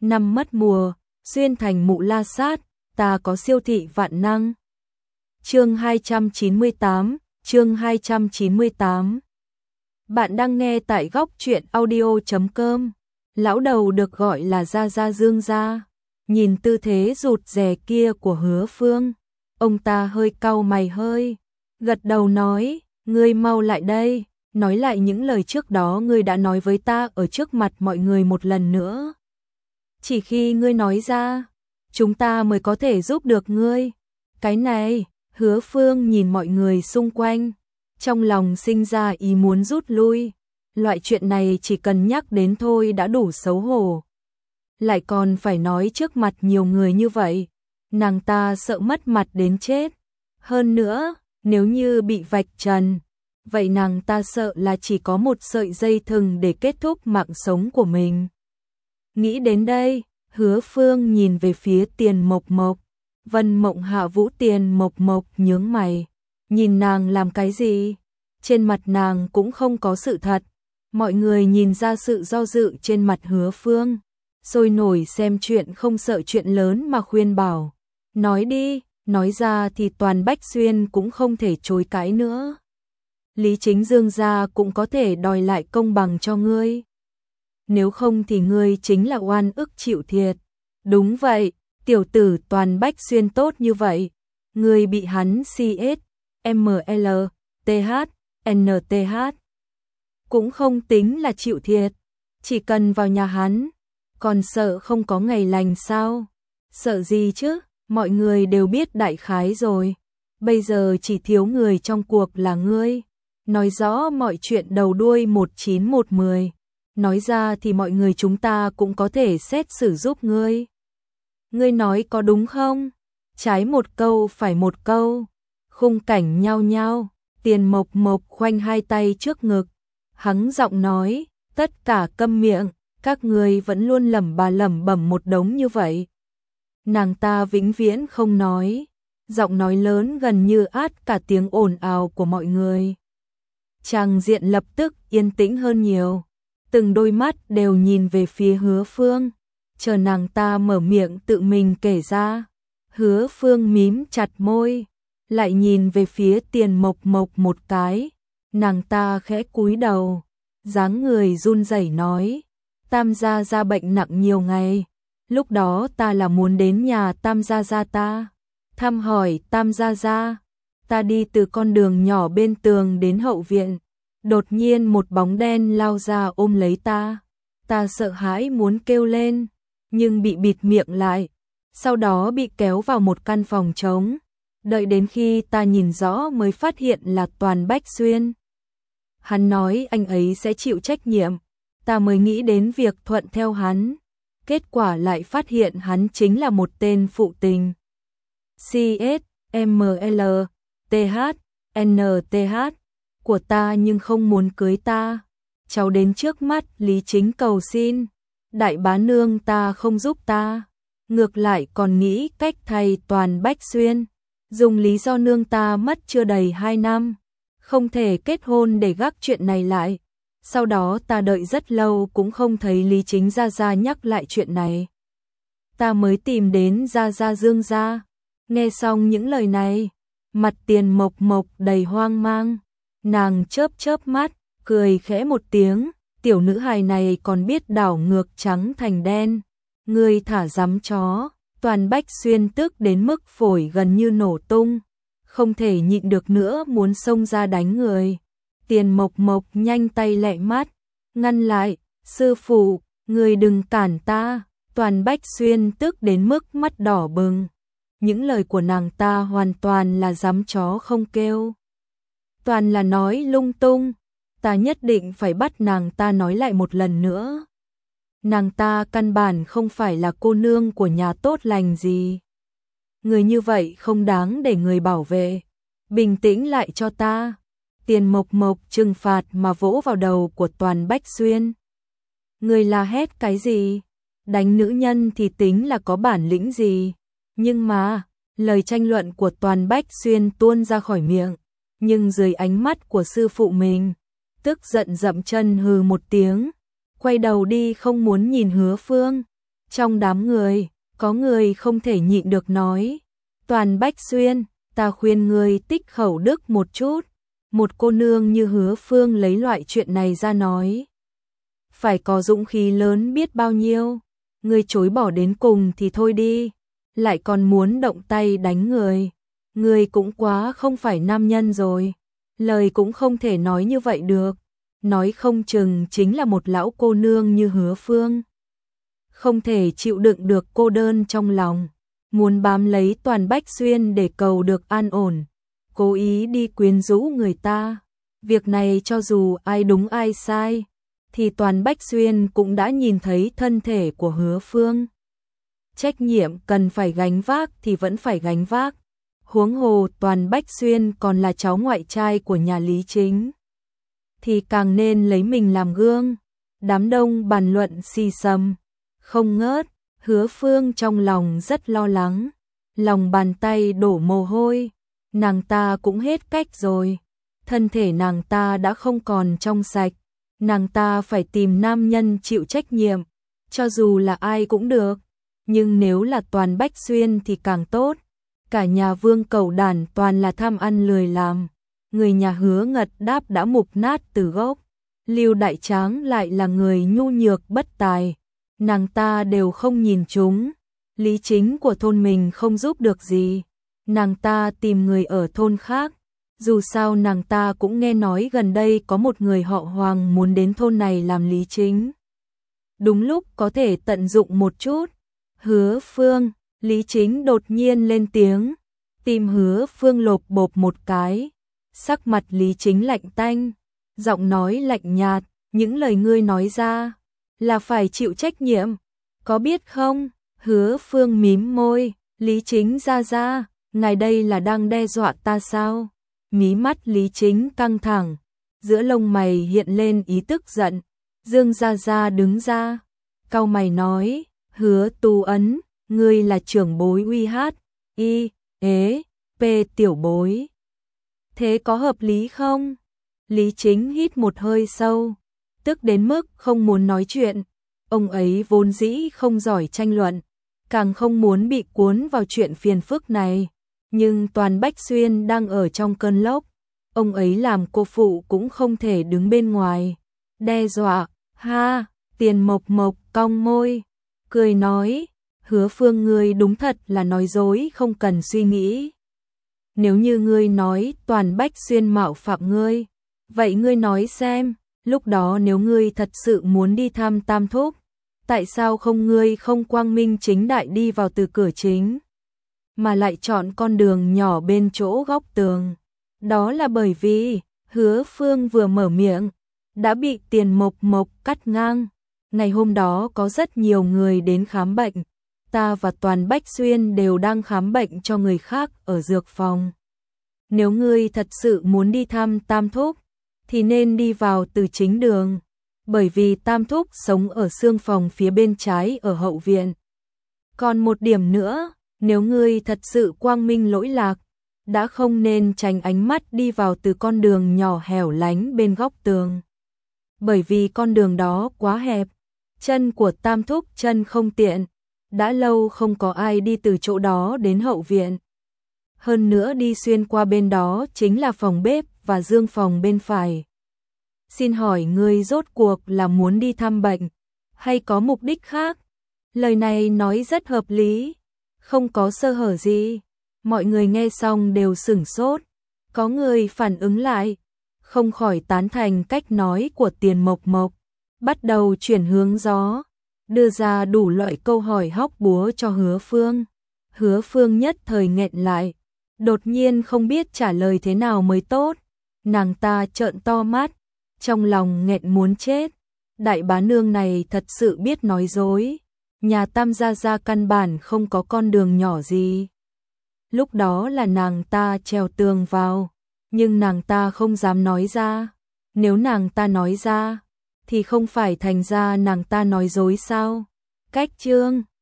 năm mất mùa, xuyên thành mụ la sát, ta có siêu thị vạn năng. Chương 298. Bạn đang nghe tại góc truyện audio.com. Lão đầu được gọi là Gia Gia Dương Gia. Nhìn tư thế rụt rè kia của Hứa Phương, ông ta hơi cau mày gật đầu nói, ngươi mau lại đây, nói lại những lời trước đó ngươi đã nói với ta ở trước mặt mọi người một lần nữa. Chỉ khi ngươi nói ra, chúng ta mới có thể giúp được ngươi. Cái này, Hứa Phương nhìn mọi người xung quanh, trong lòng sinh ra ý muốn rút lui. Loại chuyện này chỉ cần nhắc đến thôi đã đủ xấu hổ. Lại còn phải nói trước mặt nhiều người như vậy, nàng ta sợ mất mặt đến chết. Hơn nữa, nếu như bị vạch trần, vậy nàng ta sợ là chỉ có một sợi dây thừng để kết thúc mạng sống của mình. Nghĩ đến đây, Hứa Phương nhìn về phía Tiền Mộc Mộc. Vân Mộng Hạ Vũ Tiền Mộc Mộc nhướng mày, nhìn nàng làm cái gì? Trên mặt nàng cũng không có sự thật. Mọi người nhìn ra sự do dự trên mặt Hứa Phương, sôi nổi xem chuyện không sợ chuyện lớn mà khuyên bảo. Nói đi, nói ra thì toàn Bách Xuyên cũng không thể chối cãi nữa. Lý Chính Dương gia cũng có thể đòi lại công bằng cho ngươi. Nếu không thì ngươi chính là oan ức chịu thiệt. Đúng vậy, tiểu tử toàn Bách Xuyên tốt như vậy, ngươi bị hắn CS, ML, TH, NTH. Cũng không tính là chịu thiệt, chỉ cần vào nhà hắn, còn sợ không có ngày lành sao? Sợ gì chứ, mọi người đều biết đại khái rồi, bây giờ chỉ thiếu người trong cuộc là ngươi. Nói rõ mọi chuyện đầu đuôi 19110, nói ra thì mọi người chúng ta cũng có thể xét xử giúp ngươi. Ngươi nói có đúng không? Trái một câu phải một câu. Khung cảnh nhao nhao, Tiền Mộc Mộc khoanh hai tay trước ngực, hắng giọng nói, tất cả câm miệng, các ngươi vẫn luôn lẩm bẩm một đống như vậy. Nàng ta vĩnh viễn không nói, giọng nói lớn gần như át cả tiếng ồn ào của mọi người. Tràng diện lập tức yên tĩnh hơn nhiều, từng đôi mắt đều nhìn về phía Hứa Phương, chờ nàng ta mở miệng tự mình kể ra. Hứa Phương mím chặt môi, lại nhìn về phía Tiền Mộc Mộc một cái, nàng ta khẽ cúi đầu, dáng người run rẩy nói, Tam gia gia bệnh nặng nhiều ngày, lúc đó ta là muốn đến nhà Tam gia gia ta, thăm hỏi Tam gia gia, ta đi từ con đường nhỏ bên tường đến hậu viện, đột nhiên một bóng đen lao ra ôm lấy ta, ta sợ hãi muốn kêu lên, nhưng bị bịt miệng lại, sau đó bị kéo vào một căn phòng trống, đợi đến khi ta nhìn rõ mới phát hiện là toàn Bách Xuyên. Hắn nói anh ấy sẽ chịu trách nhiệm, ta mới nghĩ đến việc thuận theo hắn, kết quả lại phát hiện hắn chính là một tên phụ tình. CS, ML, TH, NTH của ta nhưng không muốn cưới ta. Cháu đến trước mắt Lý Chính cầu xin, đại bá nương ta không giúp ta, ngược lại còn nghĩ cách thay toàn Bách Xuyên, dùng lý do nương ta mất chưa đầy 2 năm, không thể kết hôn để gác chuyện này lại. Sau đó ta đợi rất lâu cũng không thấy Lý Chính Gia Gia nhắc lại chuyện này. Ta mới tìm đến Gia Gia Dương Gia. Nghe xong những lời này, mặt Tiền Mộc Mộc đầy hoang mang, nàng chớp chớp mắt, cười khẽ một tiếng, tiểu nữ hài này còn biết đảo ngược trắng thành đen. Ngươi thả dám chó, toàn Bách Xuyên tức đến mức phổi gần như nổ tung, không thể nhịn được nữa muốn xông ra đánh người. Tiền Mộc Mộc nhanh tay lẹ mắt, ngăn lại, sư phụ, người đừng cản ta, toàn Bách Xuyên tức đến mức mắt đỏ bừng. Những lời của nàng ta hoàn toàn là dám chó không kêu. Toàn là nói lung tung, ta nhất định phải bắt nàng ta nói lại một lần nữa. Nàng ta căn bản không phải là cô nương của nhà tốt lành gì. Người như vậy không đáng để người bảo vệ. Bình tĩnh lại cho ta. Tiền Mộc Mộc trừng phạt mà vỗ vào đầu của toàn Bách Xuyên. Người la hét cái gì? Đánh nữ nhân thì tính là có bản lĩnh gì? Nhưng mà, lời tranh luận của toàn Bách Xuyên tuôn ra khỏi miệng, nhưng dưới ánh mắt của sư phụ mình, tức giận dậm chân hừ một tiếng, quay đầu đi không muốn nhìn Hứa Phương. Trong đám người, có người không thể nhịn được nói, Toàn Bách Xuyên, ta khuyên ngươi tích khẩu đức một chút. Một cô nương như Hứa Phương lấy loại chuyện này ra nói, phải có dũng khí lớn biết bao nhiêu. Ngươi chối bỏ đến cùng thì thôi đi, lại còn muốn động tay đánh người. Ngươi cũng quá không phải nam nhân rồi. Lời cũng không thể nói như vậy được. Nói không chừng chính là một lão cô nương như Hứa Phương. Không thể chịu đựng được cô đơn trong lòng, muốn bám lấy Toàn Bách Xuyên để cầu được an ổn, cố ý đi quyến rũ người ta. Việc này cho dù ai đúng ai sai, thì Toàn Bách Xuyên cũng đã nhìn thấy thân thể của Hứa Phương. Trách nhiệm cần phải gánh vác thì vẫn phải gánh vác. Huống hồ Toàn Bách Xuyên còn là cháu ngoại trai của nhà Lý Chính, thì càng nên lấy mình làm gương. Đám đông bàn luận xì xầm không ngớt. Hứa Phương trong lòng rất lo lắng, lòng bàn tay đổ mồ hôi. Nàng ta cũng hết cách rồi, thân thể nàng ta đã không còn trong sạch. Nàng ta phải tìm nam nhân chịu trách nhiệm, cho dù là ai cũng được, nhưng nếu là Toàn Bách Xuyên thì càng tốt. Cả nhà Vương Cẩu Đản toàn là tham ăn lười làm, người nhà Hứa Ngật Đáp đã mục nát từ gốc. Lưu Đại Tráng lại là người nhu nhược bất tài, nàng ta đều không nhìn chúng. Lý Chính của thôn mình không giúp được gì, nàng ta tìm người ở thôn khác. Dù sao nàng ta cũng nghe nói gần đây có một người họ Hoàng muốn đến thôn này làm Lý Chính. Đúng lúc có thể tận dụng một chút. Hứa Phương, Lý Chính đột nhiên lên tiếng, tim Hứa Phương lộp bộp một cái. Sắc mặt Lý Chính lạnh tanh, giọng nói lạnh nhạt, những lời ngươi nói ra là phải chịu trách nhiệm, có biết không? Hứa Phương mím môi, Lý Chính ra, ngài đây là đang đe dọa ta sao? Mí mắt Lý Chính căng thẳng, giữa lông mày hiện lên ý tức giận. Dương ra đứng ra, cau mày nói, Hứa Tu Ấn, ngươi là trưởng bối UHI-P tiểu bối. Thế có hợp lý không? Lý Chính hít một hơi sâu, tức đến mức không muốn nói chuyện. Ông ấy vốn dĩ không giỏi tranh luận, càng không muốn bị cuốn vào chuyện phiền phức này. Nhưng Toàn Bách Xuyên đang ở trong cơn lốc, ông ấy làm cô phụ cũng không thể đứng bên ngoài. Đe dọa, ha, Tiền Mộc Mộc cong môi, cười nói, Hứa Phương ngươi đúng thật là nói dối không cần suy nghĩ. Nếu như ngươi nói Toàn Bách Xuyên mạo phạm ngươi, vậy ngươi nói xem, lúc đó nếu ngươi thật sự muốn đi thăm Tam Thúc, tại sao ngươi không quang minh chính đại đi vào từ cửa chính, mà lại chọn con đường nhỏ bên chỗ góc tường? Đó là bởi vì, Hứa Phương vừa mở miệng, đã bị Tiền Mộc Mộc cắt ngang. Ngày hôm đó có rất nhiều người đến khám bệnh, ta và Toàn Bách Xuyên đều đang khám bệnh cho người khác ở dược phòng. Nếu ngươi thật sự muốn đi thăm Tam Thúc, thì nên đi vào từ chính đường, bởi vì Tam Thúc sống ở xương phòng phía bên trái ở hậu viện. Còn một điểm nữa, nếu ngươi thật sự quang minh lỗi lạc, đã không nên tránh ánh mắt đi vào từ con đường nhỏ hẻo lánh bên góc tường. Bởi vì con đường đó quá hẹp, chân của Tam Thúc chân không tiện, đã lâu không có ai đi từ chỗ đó đến hậu viện. Hơn nữa đi xuyên qua bên đó chính là phòng bếp và dương phòng bên phải. Xin hỏi ngươi rốt cuộc là muốn đi thăm bệnh, hay có mục đích khác? Lời này nói rất hợp lý, không có sơ hở gì. Mọi người nghe xong đều sửng sốt, có người phản ứng lại, không khỏi tán thành cách nói của Tiền Mộc Mộc, bắt đầu chuyển hướng gió, đưa ra đủ loại câu hỏi hóc búa cho Hứa Phương. Hứa Phương nhất thời nghẹn lại, đột nhiên không biết trả lời thế nào mới tốt. Nàng ta trợn to mắt, trong lòng nghẹn muốn chết. Đại bá nương này thật sự biết nói dối, nhà Tam gia căn bản không có con đường nhỏ gì. Lúc đó là nàng ta trèo tường vào, nhưng nàng ta không dám nói ra. Nếu nàng ta nói ra, thì không phải thành ra nàng ta nói dối sao? Cách chương